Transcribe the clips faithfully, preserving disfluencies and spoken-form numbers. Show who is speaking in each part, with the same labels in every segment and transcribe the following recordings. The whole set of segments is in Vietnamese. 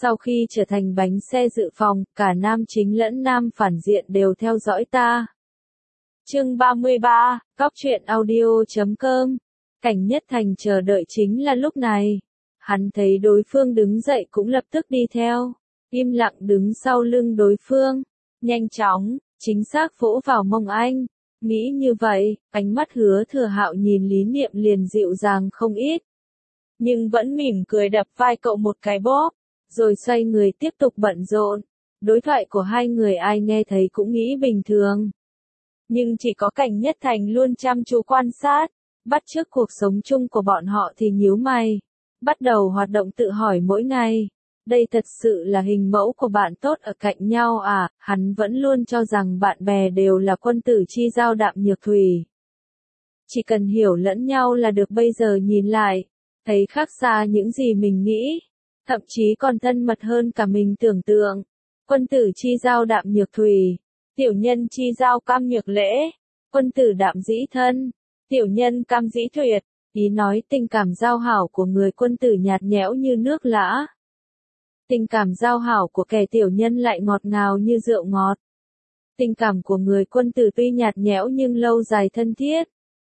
Speaker 1: Sau khi trở thành bánh xe dự phòng, cả nam chính lẫn nam phản diện đều theo dõi ta. Chương ba mươi ba, Cóc truyện audio chấm com. Cảnh Nhất Thành chờ đợi chính là lúc này. Hắn thấy đối phương đứng dậy cũng lập tức đi theo, im lặng đứng sau lưng đối phương, nhanh chóng, chính xác vỗ vào mông anh. Nghĩ như vậy, ánh mắt Hứa Thừa Hạo nhìn Lý Niệm liền dịu dàng không ít. Nhưng vẫn mỉm cười đập vai cậu một cái bóp, rồi xoay người tiếp tục bận rộn. Đối thoại của hai người ai nghe thấy cũng nghĩ bình thường. Nhưng chỉ có Cảnh Nhất Thành luôn chăm chú quan sát, bắt chước cuộc sống chung của bọn họ thì nhíu mày. Bắt đầu hoạt động tự hỏi mỗi ngày. Đây thật sự là hình mẫu của bạn tốt ở cạnh nhau à? Hắn vẫn luôn cho rằng bạn bè đều là quân tử chi giao đạm nhược thủy. Chỉ cần hiểu lẫn nhau là được, bây giờ nhìn lại, thấy khác xa những gì mình nghĩ. Thậm chí còn thân mật hơn cả mình tưởng tượng. Quân tử chi giao đạm nhược thủy. Tiểu nhân chi giao cam nhược lễ. Quân tử đạm dĩ thân. Tiểu nhân cam dĩ tuyệt. Ý nói tình cảm giao hảo của người quân tử nhạt nhẽo như nước lã. Tình cảm giao hảo của kẻ tiểu nhân lại ngọt ngào như rượu ngọt. Tình cảm của người quân tử tuy nhạt nhẽo nhưng lâu dài thân thiết.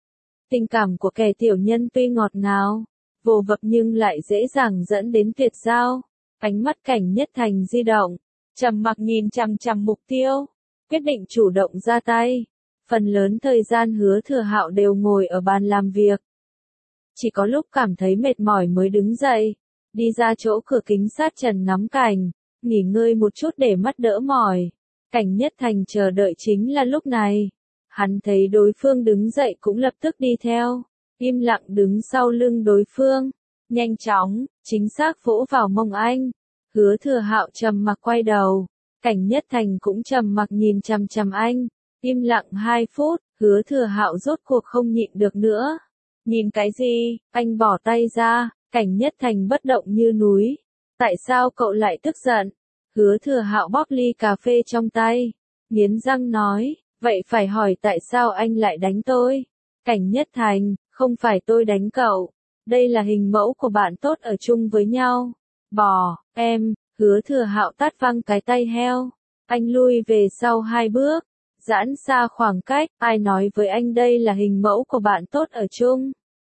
Speaker 1: Tình cảm của kẻ tiểu nhân tuy ngọt ngào, vô vập nhưng lại dễ dàng dẫn đến tuyệt giao. Ánh mắt Cảnh Nhất Thành di động, trầm mặc nhìn chằm chằm mục tiêu, quyết định chủ động ra tay. Phần lớn thời gian Hứa Thừa Hạo đều ngồi ở bàn làm việc. Chỉ có lúc cảm thấy mệt mỏi mới đứng dậy, đi ra chỗ cửa kính sát trần ngắm cảnh, nghỉ ngơi một chút để mắt đỡ mỏi. Cảnh Nhất Thành chờ đợi chính là lúc này. Hắn thấy đối phương đứng dậy cũng lập tức đi theo, im lặng đứng sau lưng đối phương, nhanh chóng, chính xác vỗ vào mông anh. Hứa Thừa Hạo trầm mặc quay đầu, Cảnh Nhất Thành cũng trầm mặc nhìn chằm chằm anh, im lặng hai phút, Hứa Thừa Hạo rốt cuộc không nhịn được nữa. Nhìn cái gì? Anh bỏ tay ra. Cảnh Nhất Thành bất động như núi. Tại sao cậu lại tức giận? Hứa Thừa Hạo bóp ly cà phê trong tay, nghiến răng nói, vậy phải hỏi tại sao anh lại đánh tôi? Cảnh Nhất Thành, không phải tôi đánh cậu. Đây là hình mẫu của bạn tốt ở chung với nhau. Bò, em. Hứa Thừa Hạo tát văng cái tay heo. Anh lui về sau hai bước, giãn xa khoảng cách. Ai nói với anh đây là hình mẫu của bạn tốt ở chung?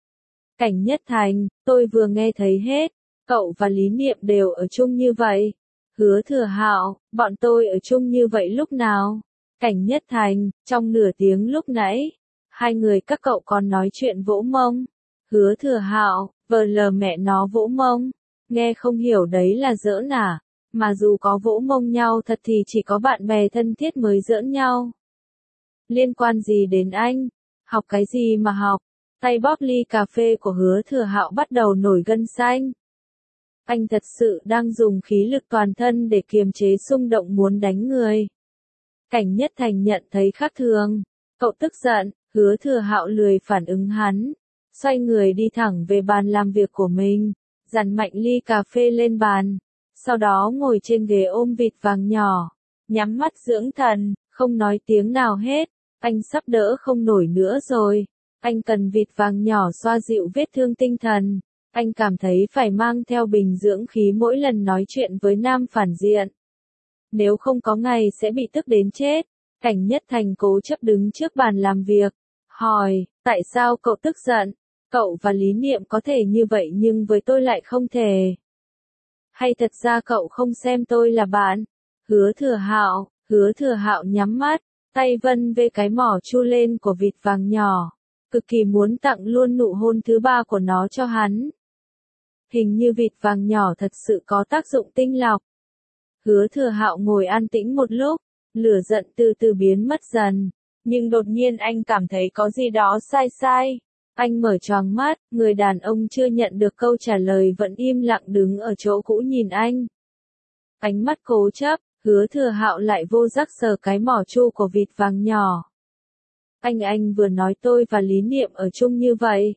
Speaker 1: Cảnh Nhất Thành, tôi vừa nghe thấy hết. Cậu và Lý Niệm đều ở chung như vậy. Hứa Thừa Hạo, bọn tôi ở chung như vậy lúc nào? Cảnh Nhất Thành, trong nửa tiếng lúc nãy, hai người các cậu còn nói chuyện vỗ mông. Hứa Thừa Hạo, vờ lờ mẹ nó vỗ mông. Nghe không hiểu đấy là giỡn à? Mà dù có vỗ mông nhau thật thì chỉ có bạn bè thân thiết mới giỡn nhau. Liên quan gì đến anh? Học cái gì mà học? Tay bóp ly cà phê của Hứa Thừa Hạo bắt đầu nổi gân xanh. Anh thật sự đang dùng khí lực toàn thân để kiềm chế xung động muốn đánh người. Cảnh Nhất Thành nhận thấy khác thường. Cậu tức giận. Hứa Thừa Hạo lười phản ứng hắn, xoay người đi thẳng về bàn làm việc của mình, dàn mạnh ly cà phê lên bàn, sau đó ngồi trên ghế ôm vịt vàng nhỏ, nhắm mắt dưỡng thần, không nói tiếng nào hết. Anh sắp đỡ không nổi nữa rồi. Anh cần vịt vàng nhỏ xoa dịu vết thương tinh thần. Anh cảm thấy phải mang theo bình dưỡng khí mỗi lần nói chuyện với nam phản diện. Nếu không có ngày sẽ bị tức đến chết. Cảnh Nhất Thành cố chấp đứng trước bàn làm việc, hỏi, tại sao cậu tức giận? Cậu và Lý Niệm có thể như vậy nhưng với tôi lại không thể. Hay thật ra cậu không xem tôi là bạn? Hứa Thừa Hạo, Hứa Thừa Hạo nhắm mắt, tay vân về cái mỏ chu lên của vịt vàng nhỏ, cực kỳ muốn tặng luôn nụ hôn thứ ba của nó cho hắn. Hình như vịt vàng nhỏ thật sự có tác dụng tinh lọc. Hứa Thừa Hạo ngồi an tĩnh một lúc, lửa giận từ từ biến mất dần, nhưng đột nhiên anh cảm thấy có gì đó sai sai. Anh mở choàng mắt, người đàn ông chưa nhận được câu trả lời vẫn im lặng đứng ở chỗ cũ nhìn anh. Ánh mắt cố chấp, Hứa Thừa Hạo lại vô giác sờ cái mỏ chu của vịt vàng nhỏ. Anh anh vừa nói tôi và Lý Niệm ở chung như vậy.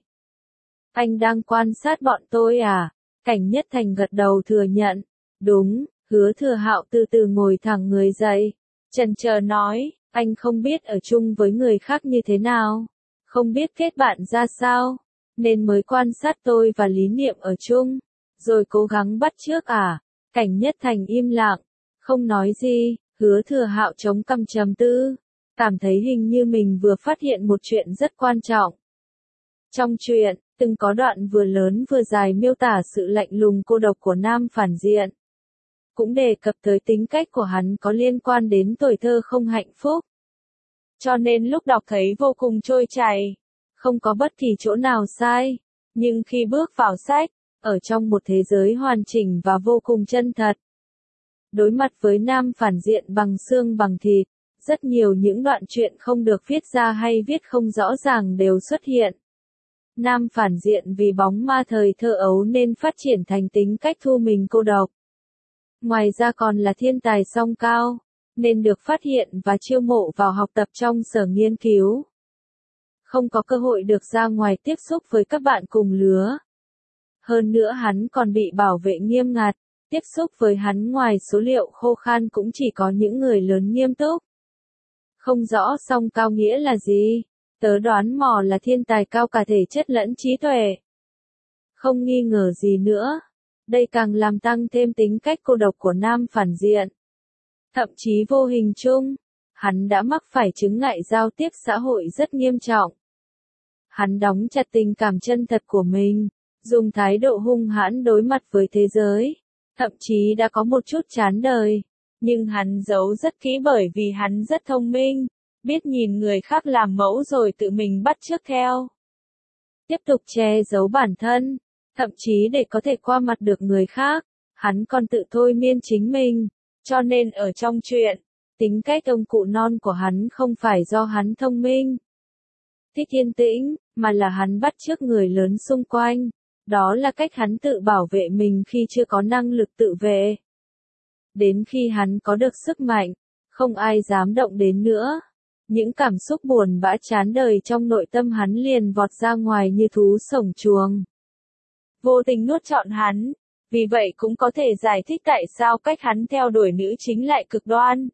Speaker 1: Anh đang quan sát bọn tôi à? Cảnh Nhất Thành gật đầu thừa nhận. Đúng. Hứa Thừa Hạo từ từ ngồi thẳng người dậy, chần chờ nói, anh không biết ở chung với người khác như thế nào, không biết kết bạn ra sao, nên mới quan sát tôi và Lý Niệm ở chung, rồi cố gắng bắt chước à? Cảnh Nhất Thành im lặng, không nói gì, Hứa Thừa Hạo chống cằm trầm tư, cảm thấy hình như mình vừa phát hiện một chuyện rất quan trọng. Trong truyện, từng có đoạn vừa lớn vừa dài miêu tả sự lạnh lùng cô độc của nam phản diện. Cũng đề cập tới tính cách của hắn có liên quan đến tuổi thơ không hạnh phúc. Cho nên lúc đọc thấy vô cùng trôi chảy, không có bất kỳ chỗ nào sai. Nhưng khi bước vào sách, ở trong một thế giới hoàn chỉnh và vô cùng chân thật, đối mặt với nam phản diện bằng xương bằng thịt, rất nhiều những đoạn truyện không được viết ra hay viết không rõ ràng đều xuất hiện. Nam phản diện vì bóng ma thời thơ ấu nên phát triển thành tính cách thu mình cô độc. Ngoài ra còn là thiên tài song cao, nên được phát hiện và chiêu mộ vào học tập trong sở nghiên cứu. Không có cơ hội được ra ngoài tiếp xúc với các bạn cùng lứa. Hơn nữa hắn còn bị bảo vệ nghiêm ngặt, tiếp xúc với hắn ngoài số liệu khô khan cũng chỉ có những người lớn nghiêm túc. Không rõ song cao nghĩa là gì, tớ đoán mò là thiên tài cao cả thể chất lẫn trí tuệ. Không nghi ngờ gì nữa, đây càng làm tăng thêm tính cách cô độc của nam phản diện. Thậm chí vô hình chung, hắn đã mắc phải chứng ngại giao tiếp xã hội rất nghiêm trọng. Hắn đóng chặt tình cảm chân thật của mình, dùng thái độ hung hãn đối mặt với thế giới, thậm chí đã có một chút chán đời. Nhưng hắn giấu rất kỹ bởi vì hắn rất thông minh, biết nhìn người khác làm mẫu rồi tự mình bắt chước theo. Tiếp tục che giấu bản thân, thậm chí để có thể qua mặt được người khác, hắn còn tự thôi miên chính mình. Cho nên ở trong truyện, tính cách ông cụ non của hắn không phải do hắn thông minh, thích yên tĩnh, mà là hắn bắt chước người lớn xung quanh. Đó là cách hắn tự bảo vệ mình khi chưa có năng lực tự vệ. Đến khi hắn có được sức mạnh, không ai dám động đến nữa. Những cảm xúc buồn bã chán đời trong nội tâm hắn liền vọt ra ngoài như thú sổng chuồng. Vô tình nuốt trọn hắn, vì vậy cũng có thể giải thích tại sao cách hắn theo đuổi nữ chính lại cực đoan.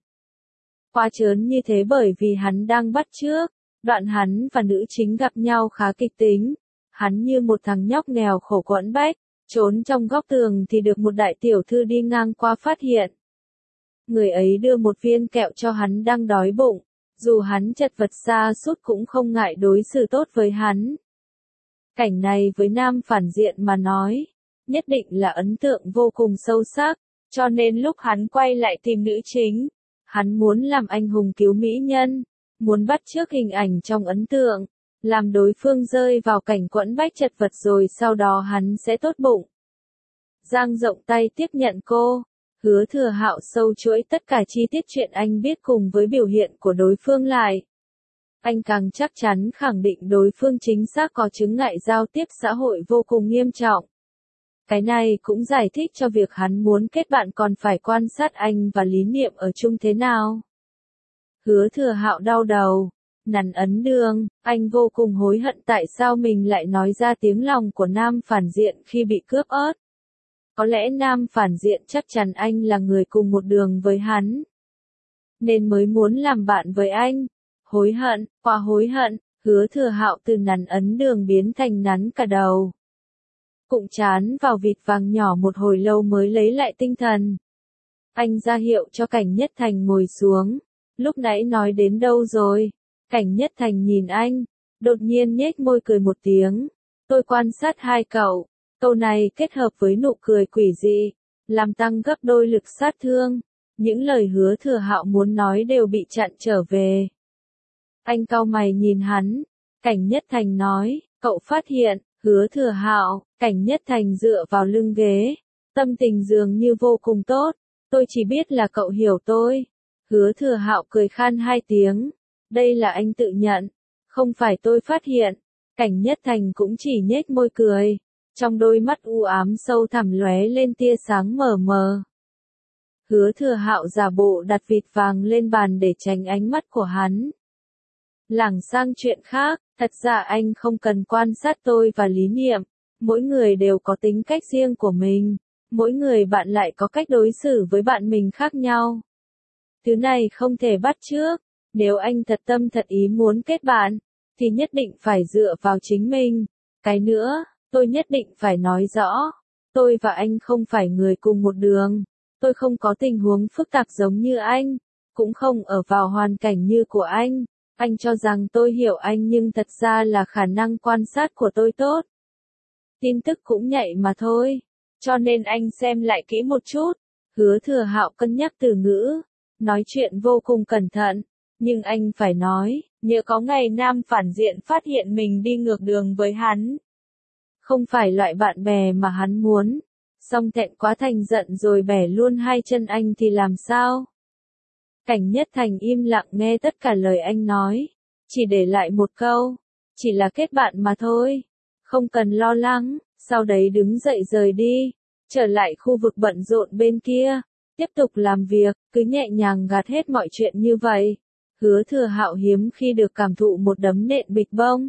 Speaker 1: Quá trớn như thế bởi vì hắn đang bắt chước, đoạn hắn và nữ chính gặp nhau khá kịch tính. Hắn như một thằng nhóc nghèo khổ quẫn bách, trốn trong góc tường thì được một đại tiểu thư đi ngang qua phát hiện. Người ấy đưa một viên kẹo cho hắn đang đói bụng, dù hắn chật vật xa sút cũng không ngại đối xử tốt với hắn. Cảnh này với nam phản diện mà nói, nhất định là ấn tượng vô cùng sâu sắc, cho nên lúc hắn quay lại tìm nữ chính, hắn muốn làm anh hùng cứu mỹ nhân, muốn bắt chước hình ảnh trong ấn tượng, làm đối phương rơi vào cảnh quẫn bách chật vật rồi sau đó hắn sẽ tốt bụng. Dang rộng tay tiếp nhận cô, Hứa Thừa Hạo sâu chuỗi tất cả chi tiết chuyện anh biết cùng với biểu hiện của đối phương lại. Anh càng chắc chắn khẳng định đối phương chính xác có chứng ngại giao tiếp xã hội vô cùng nghiêm trọng. Cái này cũng giải thích cho việc hắn muốn kết bạn còn phải quan sát anh và lý niệm ở chung thế nào. Hứa Thừa Hạo đau đầu, nắn ấn đường, anh vô cùng hối hận tại sao mình lại nói ra tiếng lòng của nam phản diện khi bị cướp ớt. Có lẽ nam phản diện chắc chắn anh là người cùng một đường với hắn, nên mới muốn làm bạn với anh. Hối hận, quá hối hận, Hứa Thừa Hạo từ nắn ấn đường biến thành nắn cả đầu. Cụng chán vào vịt vàng nhỏ một hồi lâu mới lấy lại tinh thần. Anh ra hiệu cho Cảnh Nhất Thành ngồi xuống. Lúc nãy nói đến đâu rồi? Cảnh Nhất Thành nhìn anh, đột nhiên nhếch môi cười một tiếng. Tôi quan sát hai cậu, câu này kết hợp với nụ cười quỷ dị, làm tăng gấp đôi lực sát thương. Những lời Hứa Thừa Hạo muốn nói đều bị chặn trở về. Anh cau mày nhìn hắn, Cảnh Nhất Thành nói, cậu phát hiện, Hứa Thừa Hạo, Cảnh Nhất Thành dựa vào lưng ghế, tâm tình dường như vô cùng tốt, tôi chỉ biết là cậu hiểu tôi. Hứa Thừa Hạo cười khan hai tiếng, đây là anh tự nhận, không phải tôi phát hiện. Cảnh Nhất Thành cũng chỉ nhếch môi cười, trong đôi mắt u ám sâu thẳm lóe lên tia sáng mờ mờ. Hứa Thừa Hạo giả bộ đặt vịt vàng lên bàn để tránh ánh mắt của hắn. Lảng sang chuyện khác, thật ra anh không cần quan sát tôi và lý niệm, mỗi người đều có tính cách riêng của mình, mỗi người bạn lại có cách đối xử với bạn mình khác nhau. Thứ này không thể bắt chước, nếu anh thật tâm thật ý muốn kết bạn, thì nhất định phải dựa vào chính mình. Cái nữa, tôi nhất định phải nói rõ, tôi và anh không phải người cùng một đường. Tôi không có tình huống phức tạp giống như anh, cũng không ở vào hoàn cảnh như của anh. Anh cho rằng tôi hiểu anh nhưng thật ra là khả năng quan sát của tôi tốt. Tin tức cũng nhạy mà thôi, cho nên anh xem lại kỹ một chút. Hứa Thừa Hạo cân nhắc từ ngữ, nói chuyện vô cùng cẩn thận, nhưng anh phải nói, nhớ có ngày nam phản diện phát hiện mình đi ngược đường với hắn. Không phải loại bạn bè mà hắn muốn, xong thẹn quá thành giận rồi bẻ luôn hai chân anh thì làm sao? Cảnh Nhất Thành im lặng nghe tất cả lời anh nói, chỉ để lại một câu, chỉ là kết bạn mà thôi, không cần lo lắng, sau đấy đứng dậy rời đi, trở lại khu vực bận rộn bên kia, tiếp tục làm việc, cứ nhẹ nhàng gạt hết mọi chuyện như vậy. Hứa Thừa Hạo hiếm khi được cảm thụ một đấm nện bịch bông.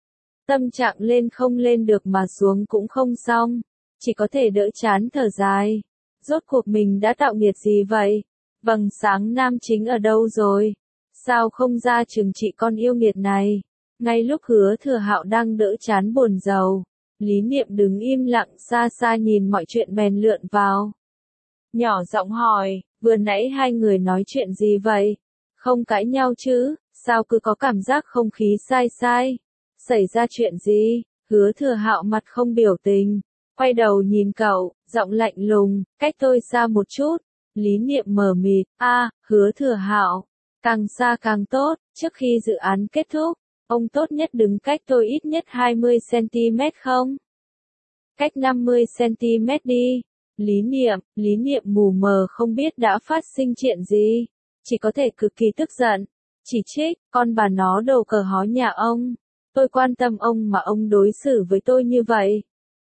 Speaker 1: Tâm trạng lên không lên được mà xuống cũng không xong, chỉ có thể đỡ chán thở dài. Rốt cuộc mình đã tạo nghiệt gì vậy? Vầng sáng nam chính ở đâu rồi? Sao không ra trừng trị con yêu nghiệt này? Ngay lúc Hứa Thừa Hạo đang đỡ chán buồn rầu, Lý Niệm đứng im lặng xa xa nhìn mọi chuyện bèn lượn vào. Nhỏ giọng hỏi, vừa nãy hai người nói chuyện gì vậy? Không cãi nhau chứ, sao cứ có cảm giác không khí sai sai? Xảy ra chuyện gì? Hứa Thừa Hạo mặt không biểu tình, quay đầu nhìn cậu, giọng lạnh lùng, cách tôi xa một chút. Lý Niệm mờ mịt, a, Hứa Thừa Hạo, càng xa càng tốt, trước khi dự án kết thúc, ông tốt nhất đứng cách tôi ít nhất hai mươi xăng-ti-mét không? Cách năm mươi xăng-ti-mét đi. Lý Niệm, Lý Niệm mù mờ không biết đã phát sinh chuyện gì, chỉ có thể cực kỳ tức giận, chỉ trích, con bà nó đồ cờ hó nhà ông, tôi quan tâm ông mà ông đối xử với tôi như vậy.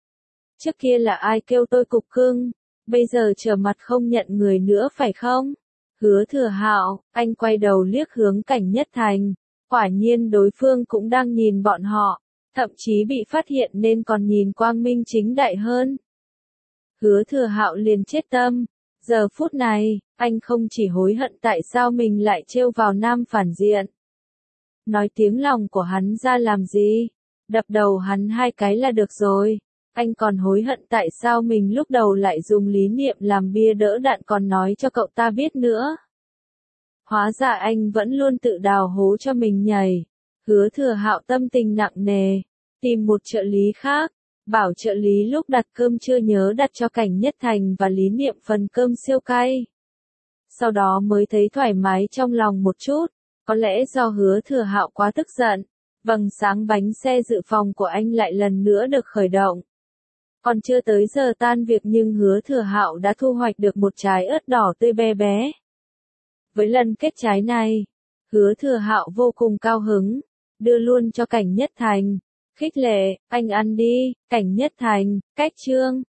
Speaker 1: Trước kia là ai kêu tôi cục cưng, bây giờ trở mặt không nhận người nữa phải không? Hứa Thừa Hạo, anh quay đầu liếc hướng Cảnh Nhất Thành, quả nhiên đối phương cũng đang nhìn bọn họ, thậm chí bị phát hiện nên còn nhìn quang minh chính đại hơn. Hứa Thừa Hạo liền chết tâm, giờ phút này, anh không chỉ hối hận tại sao mình lại trêu vào nam phản diện. Nói tiếng lòng của hắn ra làm gì, đập đầu hắn hai cái là được rồi, anh còn hối hận tại sao mình lúc đầu lại dùng Lý Niệm làm bia đỡ đạn còn nói cho cậu ta biết nữa. Hóa ra anh vẫn luôn tự đào hố cho mình nhảy. Hứa Thừa Hạo tâm tình nặng nề, tìm một trợ lý khác. Bảo trợ lý lúc đặt cơm chưa nhớ đặt cho Cảnh Nhất Thành và Lý Niệm phần cơm siêu cay. Sau đó mới thấy thoải mái trong lòng một chút, có lẽ do Hứa Thừa Hạo quá tức giận, vầng sáng bánh xe dự phòng của anh lại lần nữa được khởi động. Còn chưa tới giờ tan việc nhưng Hứa Thừa Hạo đã thu hoạch được một trái ớt đỏ tươi bé bé. Với lần kết trái này, Hứa Thừa Hạo vô cùng cao hứng, đưa luôn cho Cảnh Nhất Thành. Khích lệ, anh ăn đi, Cảnh Nhất Thành, cách chương.